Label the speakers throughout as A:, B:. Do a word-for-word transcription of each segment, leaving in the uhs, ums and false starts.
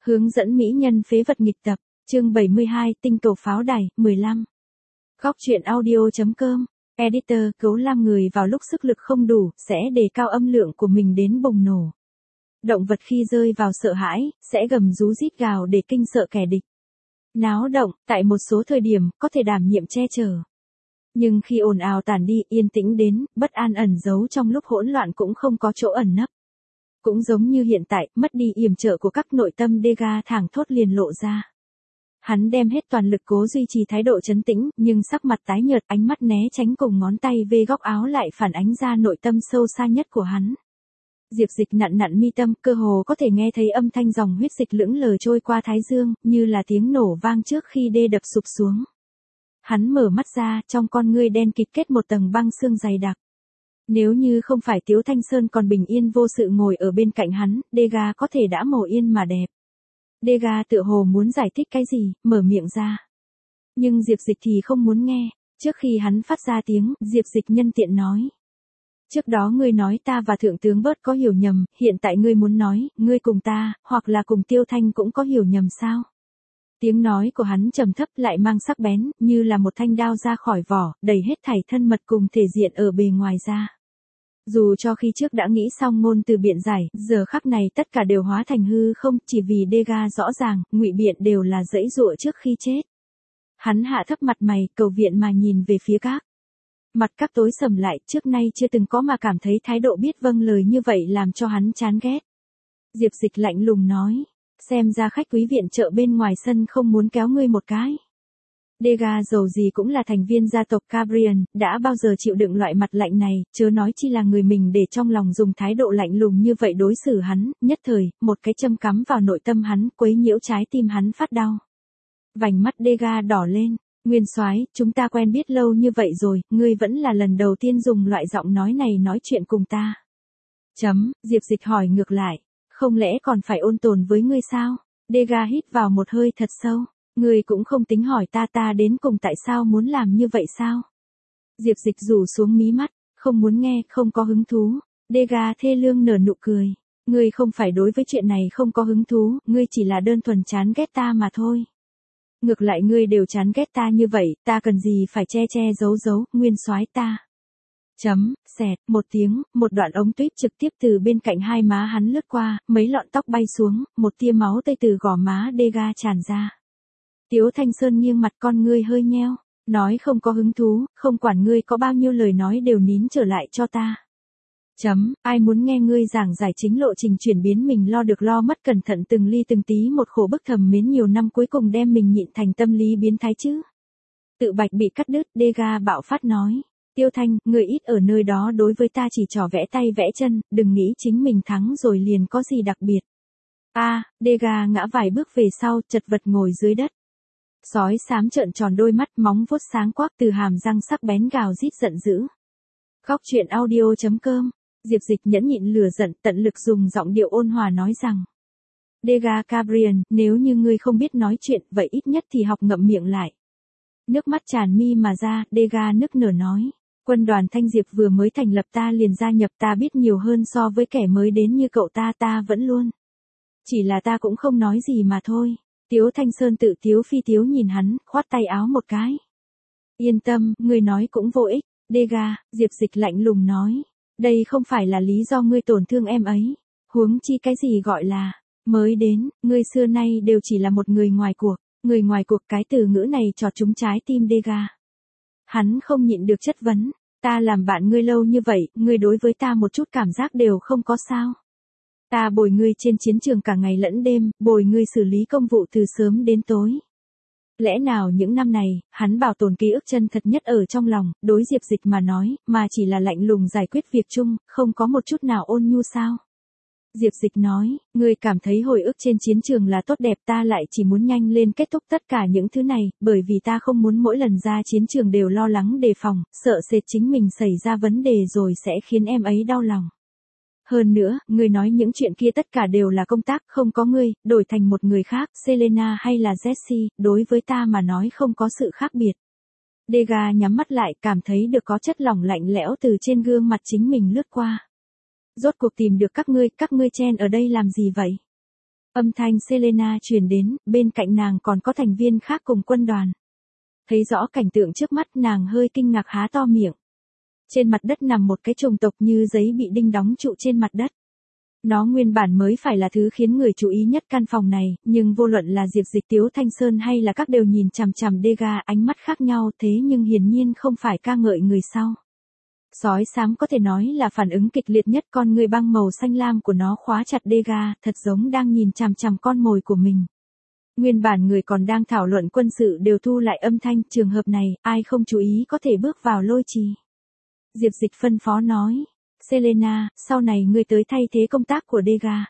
A: Hướng dẫn mỹ nhân phế vật nghịch tập, chương bảy mươi hai, tinh cầu pháo đài, mười lăm. Góc truyện audio.com, editor, Cấu Lam người vào lúc sức lực không đủ, sẽ đề cao âm lượng của mình đến bùng nổ. Động vật khi rơi vào sợ hãi, sẽ gầm rú rít gào để kinh sợ kẻ địch. Náo động, tại một số thời điểm, có thể đảm nhiệm che chở. Nhưng khi ồn ào tản đi, yên tĩnh đến, bất an ẩn giấu trong lúc hỗn loạn cũng không có chỗ ẩn nấp. Cũng giống như hiện tại, mất đi yểm trợ của các nội tâm Degas thẳng thốt liền lộ ra. Hắn đem hết toàn lực cố duy trì thái độ trấn tĩnh, nhưng sắc mặt tái nhợt, ánh mắt né tránh cùng ngón tay về góc áo lại phản ánh ra nội tâm sâu xa nhất của hắn. Diệp Dịch nặn nặn mi tâm, cơ hồ có thể nghe thấy âm thanh dòng huyết dịch lững lờ trôi qua thái dương, như là tiếng nổ vang trước khi đê đập sụp xuống. Hắn mở mắt ra, trong con ngươi đen kịt kết một tầng băng xương dày đặc. Nếu như không phải Tiếu Thanh Sơn còn bình yên vô sự ngồi ở bên cạnh hắn, Degas có thể đã mồ yên mà đẹp. Degas tựa hồ muốn giải thích cái gì, mở miệng ra. Nhưng Diệp Dịch thì không muốn nghe, trước khi hắn phát ra tiếng, Diệp Dịch nhân tiện nói. Trước đó ngươi nói ta và Thượng tướng bớt có hiểu nhầm, hiện tại ngươi muốn nói, ngươi cùng ta, hoặc là cùng Tiêu Thanh cũng có hiểu nhầm sao? Tiếng nói của hắn trầm thấp lại mang sắc bén, như là một thanh đao ra khỏi vỏ, đầy hết thảy thân mật cùng thể diện ở bề ngoài ra. Dù cho khi trước đã nghĩ xong ngôn từ biện giải, giờ khắc này tất cả đều hóa thành hư không, chỉ vì Degas rõ ràng, ngụy biện đều là dãy dụa trước khi chết. Hắn hạ thấp mặt mày, cầu viện mà nhìn về phía các. Mặt các tối sầm lại, trước nay chưa từng có mà cảm thấy thái độ biết vâng lời như vậy làm cho hắn chán ghét. Diệp Dịch lạnh lùng nói. Xem ra khách quý viện trợ bên ngoài sân không muốn kéo ngươi một cái. Degas dầu gì cũng là thành viên gia tộc Cabrian, đã bao giờ chịu đựng loại mặt lạnh này, chớ nói chi là người mình để trong lòng dùng thái độ lạnh lùng như vậy đối xử hắn, nhất thời, một cái châm cắm vào nội tâm hắn, quấy nhiễu trái tim hắn phát đau. Vành mắt Degas đỏ lên, Nguyên soái, chúng ta quen biết lâu như vậy rồi, ngươi vẫn là lần đầu tiên dùng loại giọng nói này nói chuyện cùng ta. Chấm, Diệp Dịch hỏi ngược lại. Không lẽ còn phải ôn tồn với ngươi sao? Degas hít vào một hơi thật sâu. Ngươi cũng không tính hỏi ta ta đến cùng tại sao muốn làm như vậy sao? Diệp Dịch rủ xuống mí mắt, không muốn nghe, không có hứng thú. Degas thê lương nở nụ cười. Ngươi không phải đối với chuyện này không có hứng thú, ngươi chỉ là đơn thuần chán ghét ta mà thôi. Ngược lại ngươi đều chán ghét ta như vậy, ta cần gì phải che che giấu giấu, Nguyên soái ta. Chấm, xẹt, một tiếng, một đoạn ống tuyết trực tiếp từ bên cạnh hai má hắn lướt qua, mấy lọn tóc bay xuống, một tia máu tươi từ gò má Degas tràn ra. Tiếu Thanh Sơn nghiêng mặt con ngươi hơi nheo, nói không có hứng thú, không quản ngươi có bao nhiêu lời nói đều nín trở lại cho ta. Chấm, ai muốn nghe ngươi giảng giải chính lộ trình chuyển biến mình lo được lo mất cẩn thận từng ly từng tí một khổ bức thầm mến nhiều năm cuối cùng đem mình nhịn thành tâm lý biến thái chứ. Tự bạch bị cắt đứt, Degas bạo phát nói. Tiêu Thanh, người ít ở nơi đó đối với ta chỉ trò vẽ tay vẽ chân, đừng nghĩ chính mình thắng rồi liền có gì đặc biệt. A, à, Degas ngã vài bước về sau, chật vật ngồi dưới đất. Sói xám trợn tròn đôi mắt, móng vuốt sáng quắc từ hàm răng sắc bén gào rít giận dữ. Góc truyện audio.com, Diệp Dịch nhẫn nhịn lửa giận, tận lực dùng giọng điệu ôn hòa nói rằng. Degas Cabrian, nếu như ngươi không biết nói chuyện, vậy ít nhất thì học ngậm miệng lại. Nước mắt tràn mi mà ra, Degas nức nở nói. Quân đoàn Thanh Diệp vừa mới thành lập ta liền gia nhập ta biết nhiều hơn so với kẻ mới đến như cậu ta ta vẫn luôn. Chỉ là ta cũng không nói gì mà thôi. Tiếu Thanh Sơn tự tiếu phi tiếu nhìn hắn, khoát tay áo một cái. Yên tâm, ngươi nói cũng vô ích. Degas, Diệp Dịch lạnh lùng nói. Đây không phải là lý do ngươi tổn thương em ấy. Huống chi cái gì gọi là, mới đến, ngươi xưa nay đều chỉ là một người ngoài cuộc. Người ngoài cuộc cái từ ngữ này chọt trúng trái tim Degas. Hắn không nhịn được chất vấn, ta làm bạn ngươi lâu như vậy, ngươi đối với ta một chút cảm giác đều không có sao. Ta bồi ngươi trên chiến trường cả ngày lẫn đêm, bồi ngươi xử lý công vụ từ sớm đến tối. Lẽ nào những năm này, hắn bảo tồn ký ức chân thật nhất ở trong lòng, đối Diệp Dịch mà nói, mà chỉ là lạnh lùng giải quyết việc chung, không có một chút nào ôn nhu sao? Diệp Dịch nói, ngươi cảm thấy hồi ức trên chiến trường là tốt đẹp, ta lại chỉ muốn nhanh lên kết thúc tất cả những thứ này, bởi vì ta không muốn mỗi lần ra chiến trường đều lo lắng đề phòng, sợ sệt chính mình xảy ra vấn đề rồi sẽ khiến em ấy đau lòng. Hơn nữa, ngươi nói những chuyện kia tất cả đều là công tác, không có ngươi, đổi thành một người khác, Selena hay là Jessie, đối với ta mà nói không có sự khác biệt. Degas nhắm mắt lại, cảm thấy được có chất lỏng lạnh lẽo từ trên gương mặt chính mình lướt qua. Rốt cuộc tìm được các ngươi, các ngươi chen ở đây làm gì vậy? Âm thanh Selena truyền đến, bên cạnh nàng còn có thành viên khác cùng quân đoàn. Thấy rõ cảnh tượng trước mắt nàng hơi kinh ngạc há to miệng. Trên mặt đất nằm một cái trùng tộc như giấy bị đinh đóng trụ trên mặt đất. Nó nguyên bản mới phải là thứ khiến người chú ý nhất căn phòng này, nhưng vô luận là Diệp Dịch, Tiếu Thanh Sơn hay là các đều nhìn chằm chằm Degas, ánh mắt khác nhau, thế nhưng hiển nhiên không phải ca ngợi người sau. Sói xám có thể nói là phản ứng kịch liệt nhất, con người băng màu xanh lam của nó khóa chặt Degas, thật giống đang nhìn chằm chằm con mồi của mình. Nguyên bản người còn đang thảo luận quân sự đều thu lại âm thanh, trường hợp này, ai không chú ý có thể bước vào lôi trì. Diệp Dịch phân phó nói, Selena, sau này ngươi tới thay thế công tác của Degas.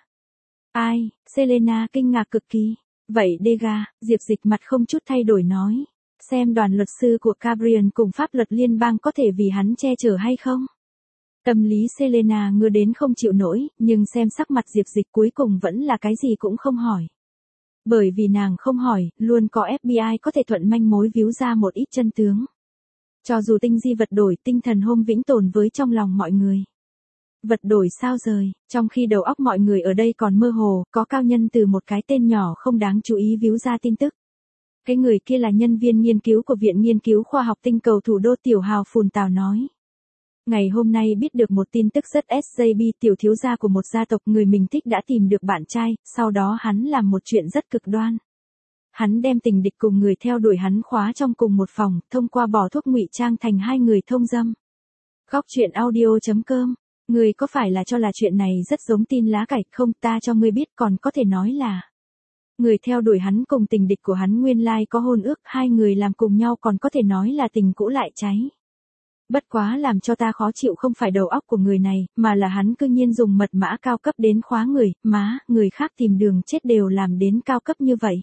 A: Ai? Selena kinh ngạc cực kỳ. Vậy Degas, Diệp Dịch mặt không chút thay đổi nói. Xem đoàn luật sư của Gabriel cùng pháp luật liên bang có thể vì hắn che chở hay không? Tâm lý Selena ngứa đến không chịu nổi, nhưng xem sắc mặt Diệp Dịch cuối cùng vẫn là cái gì cũng không hỏi. Bởi vì nàng không hỏi, luôn có ép bê i có thể thuận manh mối víu ra một ít chân tướng. Cho dù tinh di vật đổi, tinh thần hôm vĩnh tồn với trong lòng mọi người. Vật đổi sao rời, trong khi đầu óc mọi người ở đây còn mơ hồ, có cao nhân từ một cái tên nhỏ không đáng chú ý víu ra tin tức. Cái người kia là nhân viên nghiên cứu của Viện Nghiên cứu Khoa học Tinh cầu Thủ đô Tiểu Hào Phùn Tào nói. Ngày hôm nay biết được một tin tức rất ét gi bê, tiểu thiếu gia của một gia tộc người mình thích đã tìm được bạn trai, sau đó hắn làm một chuyện rất cực đoan. Hắn đem tình địch cùng người theo đuổi hắn khóa trong cùng một phòng, thông qua bỏ thuốc ngụy trang thành hai người thông dâm. Góc truyện audio chấm com. Người có phải là cho là chuyện này rất giống tin lá cải không? Ta cho ngươi biết, còn có thể nói là người theo đuổi hắn cùng tình địch của hắn nguyên lai có hôn ước, hai người làm cùng nhau, còn có thể nói là tình cũ lại cháy. Bất quá làm cho ta khó chịu không phải đầu óc của người này, mà là hắn cư nhiên dùng mật mã cao cấp đến khóa người, má, người khác tìm đường chết đều làm đến cao cấp như vậy.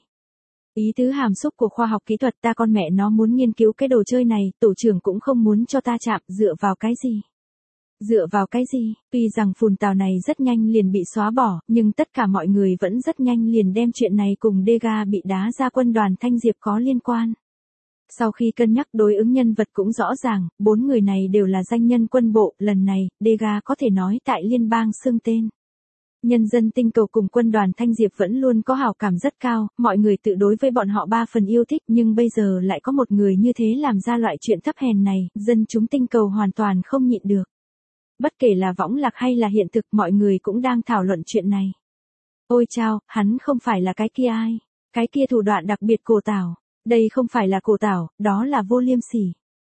A: Ý tứ hàm xúc của khoa học kỹ thuật, ta con mẹ nó muốn nghiên cứu cái đồ chơi này, tổ trưởng cũng không muốn cho ta chạm, dựa vào cái gì? Dựa vào cái gì? Tuy rằng Phùn Tào này rất nhanh liền bị xóa bỏ, nhưng tất cả mọi người vẫn rất nhanh liền đem chuyện này cùng Degas bị đá ra quân đoàn Thanh Diệp có liên quan. Sau khi cân nhắc đối ứng nhân vật cũng rõ ràng, bốn người này đều là danh nhân quân bộ, lần này, Degas có thể nói tại liên bang xưng tên. Nhân dân tinh cầu cùng quân đoàn Thanh Diệp vẫn luôn có hảo cảm rất cao, mọi người tự đối với bọn họ ba phần yêu thích, nhưng bây giờ lại có một người như thế làm ra loại chuyện thấp hèn này, dân chúng tinh cầu hoàn toàn không nhịn được. Bất kể là võng lạc hay là hiện thực, mọi người cũng đang thảo luận chuyện này. Ôi chao, hắn không phải là cái kia ai? Cái kia thủ đoạn đặc biệt Cổ Tảo. Đây không phải là Cổ Tảo, đó là Vô Liêm Sỉ.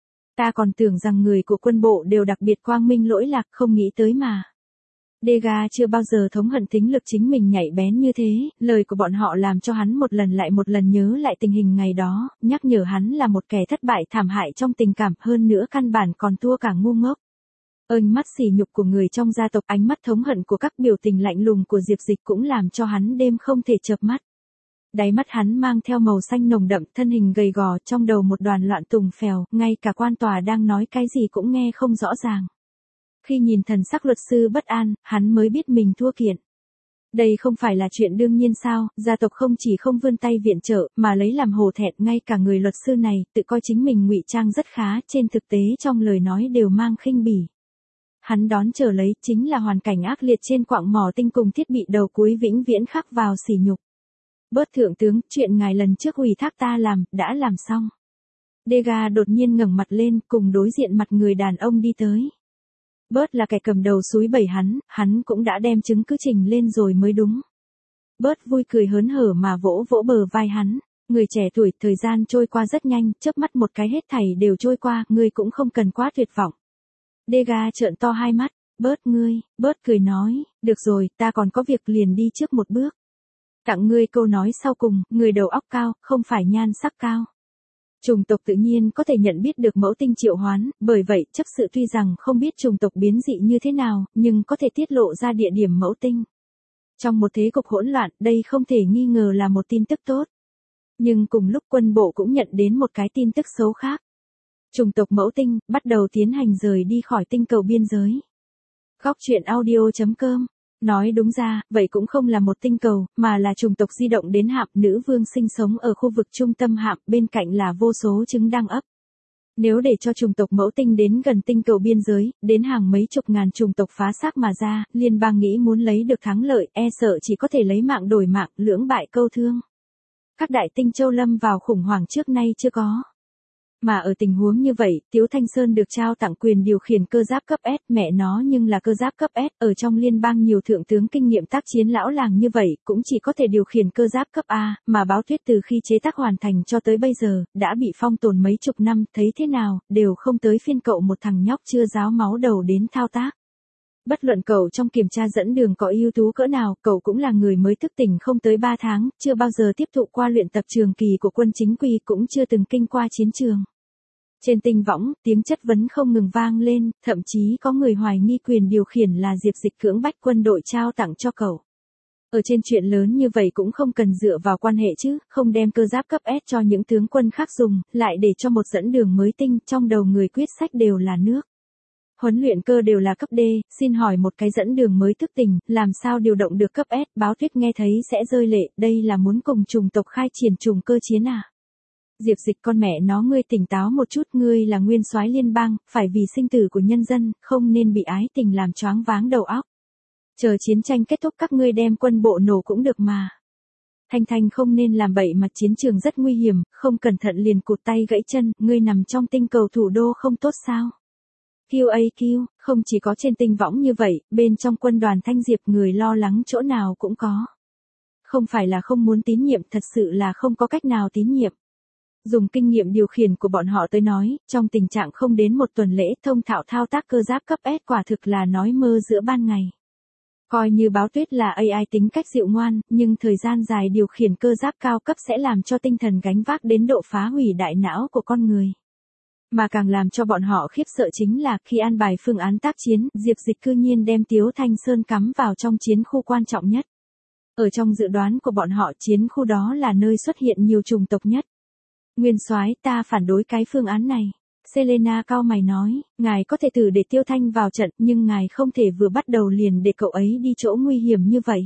A: Ta còn tưởng rằng người của quân bộ đều đặc biệt quang minh lỗi lạc, không nghĩ tới mà. Degas chưa bao giờ thống hận tính lực chính mình nhạy bén như thế, lời của bọn họ làm cho hắn một lần lại một lần nhớ lại tình hình ngày đó, nhắc nhở hắn là một kẻ thất bại thảm hại trong tình cảm, hơn nữa căn bản còn thua cả ngu ngốc. Ánh mắt sỉ nhục của người trong gia tộc, ánh mắt thống hận của các biểu tình lạnh lùng của Diệp Dịch cũng làm cho hắn đêm không thể chợp mắt. Đáy mắt hắn mang theo màu xanh nồng đậm, thân hình gầy gò, trong đầu một đoàn loạn tùng phèo, ngay cả quan tòa đang nói cái gì cũng nghe không rõ ràng. Khi nhìn thần sắc luật sư bất an, hắn mới biết mình thua kiện. Đây không phải là chuyện đương nhiên sao? Gia tộc không chỉ không vươn tay viện trợ, mà lấy làm hổ thẹn, ngay cả người luật sư này, tự coi chính mình ngụy trang rất khá, trên thực tế trong lời nói đều mang khinh bỉ. Hắn đón chờ lấy chính là hoàn cảnh ác liệt trên quạng mỏ tinh cùng thiết bị đầu cuối vĩnh viễn khắc vào sỉ nhục. Bớt thượng tướng, chuyện ngài lần trước ủy thác ta làm, đã làm xong. Degas đột nhiên ngẩng mặt lên, cùng đối diện mặt người đàn ông đi tới. Bớt là kẻ cầm đầu xúi bẩy hắn, hắn cũng đã đem chứng cứ trình lên rồi mới đúng. Bớt vui cười hớn hở mà vỗ vỗ bờ vai hắn. Người trẻ tuổi, thời gian trôi qua rất nhanh, chớp mắt một cái hết thảy đều trôi qua, ngươi cũng không cần quá tuyệt vọng. Degas trợn to hai mắt, Bớt ngươi, Bớt cười nói, được rồi, ta còn có việc liền đi trước một bước. Tặng ngươi câu nói sau cùng, người đầu óc cao, không phải nhan sắc cao. Chủng tộc tự nhiên có thể nhận biết được mẫu tinh triệu hoán, bởi vậy chấp sự tuy rằng không biết chủng tộc biến dị như thế nào, nhưng có thể tiết lộ ra địa điểm mẫu tinh. Trong một thế cục hỗn loạn, đây không thể nghi ngờ là một tin tức tốt. Nhưng cùng lúc quân bộ cũng nhận đến một cái tin tức xấu khác. Chủng tộc mẫu tinh, bắt đầu tiến hành rời đi khỏi tinh cầu biên giới. Góc truyện audio chấm com. Nói đúng ra, vậy cũng không là một tinh cầu, mà là chủng tộc di động đến hạm, nữ vương sinh sống ở khu vực trung tâm hạm, bên cạnh là vô số trứng đang ấp. Nếu để cho chủng tộc mẫu tinh đến gần tinh cầu biên giới, đến hàng mấy chục ngàn chủng tộc phá xác mà ra, liên bang nghĩ muốn lấy được thắng lợi, e sợ chỉ có thể lấy mạng đổi mạng, lưỡng bại câu thương. Các đại tinh châu lâm vào khủng hoảng trước nay chưa có. Mà ở tình huống như vậy, Tiếu Thanh Sơn được trao tặng quyền điều khiển cơ giáp cấp S, mẹ nó nhưng là cơ giáp cấp S, ở trong liên bang nhiều thượng tướng kinh nghiệm tác chiến lão làng như vậy, cũng chỉ có thể điều khiển cơ giáp cấp A, mà báo thuyết từ khi chế tác hoàn thành cho tới bây giờ, đã bị phong tồn mấy chục năm, thấy thế nào, đều không tới phiên cậu một thằng nhóc chưa ráo máu đầu đến thao tác. Bất luận cậu trong kiểm tra dẫn đường có ưu tú cỡ nào, cậu cũng là người mới thức tỉnh không tới ba tháng, chưa bao giờ tiếp thụ qua luyện tập trường kỳ của quân chính quy, cũng chưa từng kinh qua chiến trường. Trên tinh võng, tiếng chất vấn không ngừng vang lên, thậm chí có người hoài nghi quyền điều khiển là Diệp Dịch cưỡng bách quân đội trao tặng cho cậu. Ở trên chuyện lớn như vậy cũng không cần dựa vào quan hệ chứ, không đem cơ giáp cấp S cho những tướng quân khác dùng, lại để cho một dẫn đường mới tinh, trong đầu người quyết sách đều là nước. Huấn luyện cơ đều là cấp D, xin hỏi một cái dẫn đường mới thức tỉnh, làm sao điều động được cấp S, báo tuyết nghe thấy sẽ rơi lệ, đây là muốn cùng chủng tộc khai triển trùng cơ chiến à? Diệp Dịch con mẹ nó, ngươi tỉnh táo một chút, ngươi là nguyên soái liên bang, phải vì sinh tử của nhân dân, không nên bị ái tình làm choáng váng đầu óc. Chờ chiến tranh kết thúc các ngươi đem quân bộ nổ cũng được mà. Thanh Thanh không nên làm bậy, mà chiến trường rất nguy hiểm, không cẩn thận liền cụt tay gãy chân, ngươi nằm trong tinh cầu thủ đô không tốt sao? Q A Q, không chỉ có trên tinh võng như vậy, bên trong quân đoàn Thanh Diệp người lo lắng chỗ nào cũng có. Không phải là không muốn tín nhiệm, thật sự là không có cách nào tín nhiệm. Dùng kinh nghiệm điều khiển của bọn họ tới nói, trong tình trạng không đến một tuần lễ thông thạo thao tác cơ giáp cấp S quả thực là nói mơ giữa ban ngày. Coi như báo tuyết là A I tính cách dịu ngoan, nhưng thời gian dài điều khiển cơ giáp cao cấp sẽ làm cho tinh thần gánh vác đến độ phá hủy đại não của con người. Mà càng làm cho bọn họ khiếp sợ chính là khi an bài phương án tác chiến, Diệp Dịch cư nhiên đem Tiếu Thanh Sơn cắm vào trong chiến khu quan trọng nhất. Ở trong dự đoán của bọn họ, chiến khu đó là nơi xuất hiện nhiều chủng tộc nhất. Nguyên soái, ta phản đối cái phương án này. Selena cau mày nói, ngài có thể thử để Tiêu Thanh vào trận, nhưng ngài không thể vừa bắt đầu liền để cậu ấy đi chỗ nguy hiểm như vậy.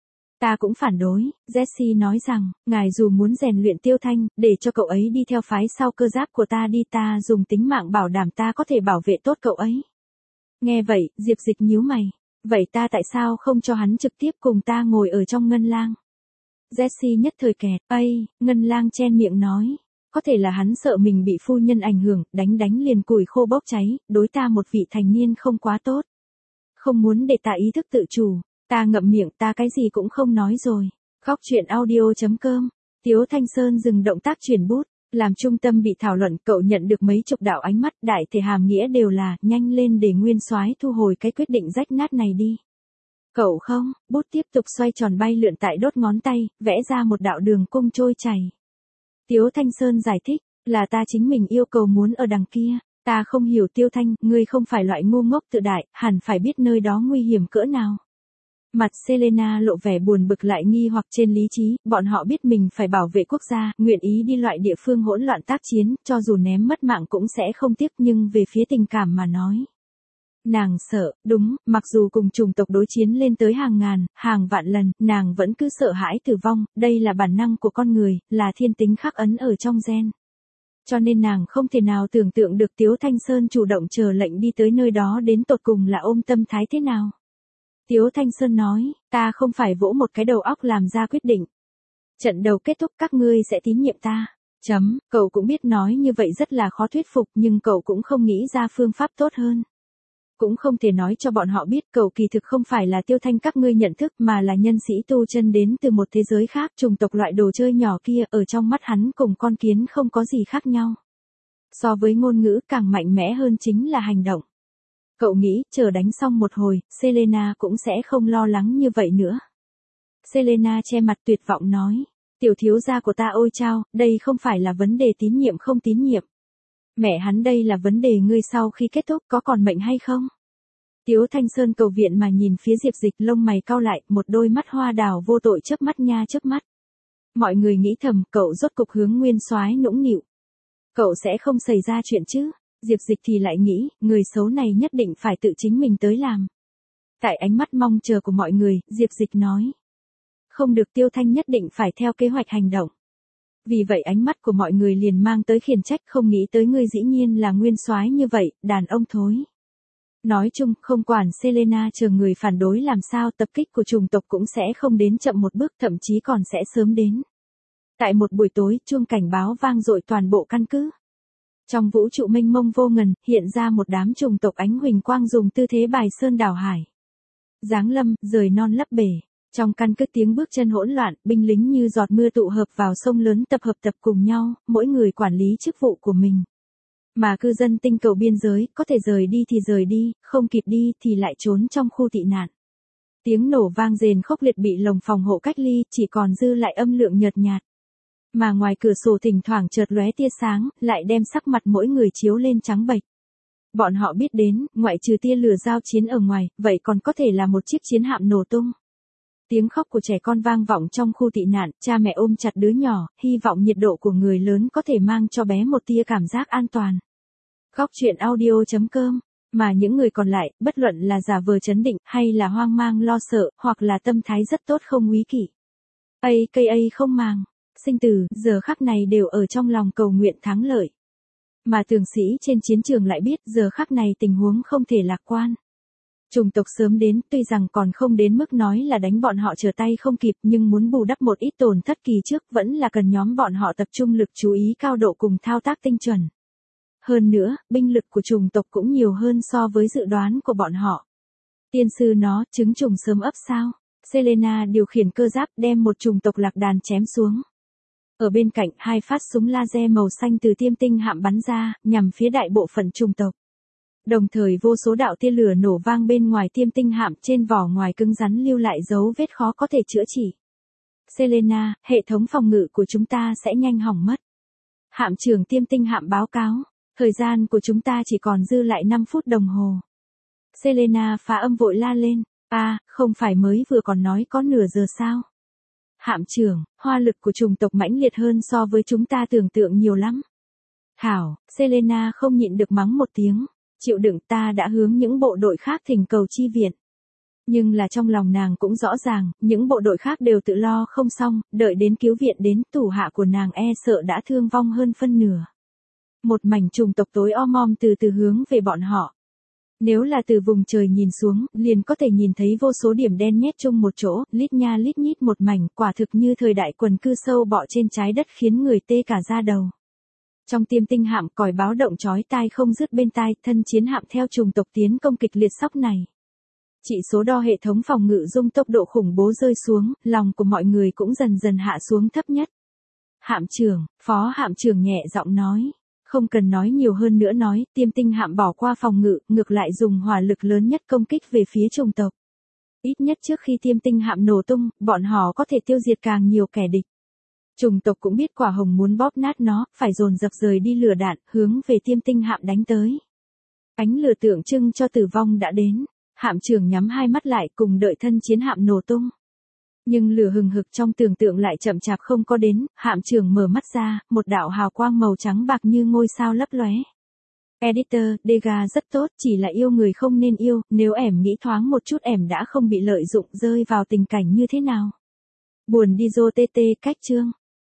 A: Ta cũng phản đối, Jessie nói rằng, ngài dù muốn rèn luyện Tiêu Thanh, để cho cậu ấy đi theo phái sau cơ giáp của ta đi, ta dùng tính mạng bảo đảm ta có thể bảo vệ tốt cậu ấy. Nghe vậy, Diệp Dịch nhíu mày, vậy ta tại sao không cho hắn trực tiếp cùng ta ngồi ở trong ngân lang? Jessie nhất thời kẹt, ây, ngân lang chen miệng nói. Có thể là hắn sợ mình bị phu nhân ảnh hưởng, đánh đánh liền củi khô bốc cháy, đối ta một vị thành niên không quá tốt. Không muốn để ta ý thức tự chủ, ta ngậm miệng, ta cái gì cũng không nói rồi. Góc truyện audio chấm com, Tiếu Thanh Sơn dừng động tác chuyển bút, làm trung tâm bị thảo luận, cậu nhận được mấy chục đạo ánh mắt, đại thể hàm nghĩa đều là, nhanh lên để nguyên soái thu hồi cái quyết định rách nát này đi. Cậu không, bút tiếp tục xoay tròn bay lượn tại đốt ngón tay, vẽ ra một đạo đường cung trôi chảy. Tiếu Thanh Sơn giải thích, là ta chính mình yêu cầu muốn ở đằng kia, ta không hiểu Tiêu Thanh, ngươi không phải loại ngu ngốc tự đại, hẳn phải biết nơi đó nguy hiểm cỡ nào. Mặt Selena lộ vẻ buồn bực lại nghi hoặc trên lý trí, bọn họ biết mình phải bảo vệ quốc gia, nguyện ý đi loại địa phương hỗn loạn tác chiến, cho dù ném mất mạng cũng sẽ không tiếc, nhưng về phía tình cảm mà nói. Nàng sợ, đúng, mặc dù cùng chủng tộc đối chiến lên tới hàng ngàn, hàng vạn lần, nàng vẫn cứ sợ hãi tử vong, đây là bản năng của con người, là thiên tính khắc ấn ở trong gen. Cho nên nàng không thể nào tưởng tượng được Tiếu Thanh Sơn chủ động chờ lệnh đi tới nơi đó đến tột cùng là ôm tâm thái thế nào. Tiếu Thanh Sơn nói, ta không phải vỗ một cái đầu óc làm ra quyết định. Trận đầu kết thúc các ngươi sẽ tín nhiệm ta. Chấm, cậu cũng biết nói như vậy rất là khó thuyết phục, nhưng cậu cũng không nghĩ ra phương pháp tốt hơn. Cũng không thể nói cho bọn họ biết cậu kỳ thực không phải là Tiêu Thanh các ngươi nhận thức, mà là nhân sĩ tu chân đến từ một thế giới khác, chủng tộc loại đồ chơi nhỏ kia, ở trong mắt hắn cùng con kiến không có gì khác nhau. So với ngôn ngữ càng mạnh mẽ hơn chính là hành động. Cậu nghĩ, chờ đánh xong một hồi, Selena cũng sẽ không lo lắng như vậy nữa. Selena che mặt tuyệt vọng nói, tiểu thiếu gia của ta ôi chao, đây không phải là vấn đề tín nhiệm không tín nhiệm. Mẹ hắn, đây là vấn đề ngươi sau khi kết thúc có còn mệnh hay không? Tiếu Thanh Sơn cầu viện mà nhìn phía Diệp Dịch, lông mày cau lại, một đôi mắt hoa đào vô tội chớp mắt nha chớp mắt. Mọi người nghĩ thầm, cậu rốt cục hướng nguyên soái nũng nịu. Cậu sẽ không xảy ra chuyện chứ? Diệp Dịch thì lại nghĩ, người xấu này nhất định phải tự chính mình tới làm. Tại ánh mắt mong chờ của mọi người, Diệp Dịch nói. Không được, Tiêu Thanh nhất định phải theo kế hoạch hành động. Vì vậy ánh mắt của mọi người liền mang tới khiển trách, không nghĩ tới ngươi dĩ nhiên là nguyên soái như vậy, đàn ông thối. Nói chung, không quản Selena chờ người phản đối làm sao, tập kích của chủng tộc cũng sẽ không đến chậm một bước, thậm chí còn sẽ sớm đến. Tại một buổi tối, chuông cảnh báo vang dội toàn bộ căn cứ. Trong vũ trụ mênh mông vô ngần, hiện ra một đám chủng tộc ánh huỳnh quang dùng tư thế bài sơn đảo hải. Giáng lâm, rời non lấp bể. Trong căn cứ tiếng bước chân hỗn loạn, binh lính như giọt mưa tụ hợp vào sông lớn tập hợp tập cùng nhau, mỗi người quản lý chức vụ của mình. Mà cư dân tinh cầu biên giới, có thể rời đi thì rời đi, không kịp đi thì lại trốn trong khu tị nạn. Tiếng nổ vang rền khốc liệt bị lồng phòng hộ cách ly, chỉ còn dư lại âm lượng nhợt nhạt. Mà ngoài cửa sổ thỉnh thoảng chợt lóe tia sáng, lại đem sắc mặt mỗi người chiếu lên trắng bệch. Bọn họ biết đến, ngoại trừ tia lửa giao chiến ở ngoài, vậy còn có thể là một chiếc chiến hạm nổ tung. Tiếng khóc của trẻ con vang vọng trong khu tị nạn, cha mẹ ôm chặt đứa nhỏ, hy vọng nhiệt độ của người lớn có thể mang cho bé một tia cảm giác an toàn. Góc truyện audio chấm com, mà những người còn lại, bất luận là giả vờ trấn định, hay là hoang mang lo sợ, hoặc là tâm thái rất tốt không úy kỵ. a ca a không màng, sinh tử, giờ khắc này đều ở trong lòng cầu nguyện thắng lợi. Mà tường sĩ trên chiến trường lại biết giờ khắc này tình huống không thể lạc quan. Chủng tộc sớm đến, tuy rằng còn không đến mức nói là đánh bọn họ trở tay không kịp, nhưng muốn bù đắp một ít tổn thất kỳ trước vẫn là cần nhóm bọn họ tập trung lực chú ý cao độ cùng thao tác tinh chuẩn. Hơn nữa, binh lực của chủng tộc cũng nhiều hơn so với dự đoán của bọn họ. Tiên sư nó, trứng trùng sớm ấp sao? Selena điều khiển cơ giáp đem một chủng tộc lạc đàn chém xuống. Ở bên cạnh, hai phát súng laser màu xanh từ tiêm tinh hạm bắn ra, nhằm phía đại bộ phận chủng tộc. Đồng thời vô số đạo tia lửa nổ vang bên ngoài tiêm tinh hạm, trên vỏ ngoài cứng rắn lưu lại dấu vết khó có thể chữa trị. Selena, hệ thống phòng ngự của chúng ta sẽ nhanh hỏng mất. Hạm trưởng tiêm tinh hạm báo cáo, thời gian của chúng ta chỉ còn dư lại năm phút đồng hồ. Selena phá âm vội la lên, a, à, không phải mới vừa còn nói có nửa giờ sao? Hạm trưởng, hỏa lực của chủng tộc mãnh liệt hơn so với chúng ta tưởng tượng nhiều lắm. Hảo, Selena không nhịn được mắng một tiếng. Chịu đựng, ta đã hướng những bộ đội khác thỉnh cầu chi viện. Nhưng là trong lòng nàng cũng rõ ràng, những bộ đội khác đều tự lo không xong, đợi đến cứu viện đến, thủ hạ của nàng e sợ đã thương vong hơn phân nửa. Một mảnh chủng tộc tối om om từ từ hướng về bọn họ. Nếu là từ vùng trời nhìn xuống, liền có thể nhìn thấy vô số điểm đen nhét chung một chỗ, lít nha lít nhít một mảnh, quả thực như thời đại quần cư sâu bọ trên trái đất khiến người tê cả da đầu. Trong tiêm tinh hạm, còi báo động chói tai không dứt bên tai, thân chiến hạm theo chủng tộc tiến công kịch liệt sóc này. Chỉ số đo hệ thống phòng ngự dung tốc độ khủng bố rơi xuống, lòng của mọi người cũng dần dần hạ xuống thấp nhất. Hạm trưởng, phó hạm trưởng nhẹ giọng nói. Không cần nói nhiều hơn nữa nói, tiêm tinh hạm bỏ qua phòng ngự, ngược lại dùng hỏa lực lớn nhất công kích về phía chủng tộc. Ít nhất trước khi tiêm tinh hạm nổ tung, bọn họ có thể tiêu diệt càng nhiều kẻ địch. Chủng tộc cũng biết quả hồng muốn bóp nát nó, phải dồn dập rời đi lửa đạn, hướng về tiêm tinh hạm đánh tới. Ánh lửa tượng trưng cho tử vong đã đến, hạm trưởng nhắm hai mắt lại cùng đợi thân chiến hạm nổ tung. Nhưng lửa hừng hực trong tưởng tượng lại chậm chạp không có đến, hạm trưởng mở mắt ra, một đạo hào quang màu trắng bạc như ngôi sao lấp lóe. Editor, Degas rất tốt, chỉ là yêu người không nên yêu, nếu ẻm nghĩ thoáng một chút ẻm đã không bị lợi dụng rơi vào tình cảnh như thế nào. Buồn đi dô tê tê cách chương.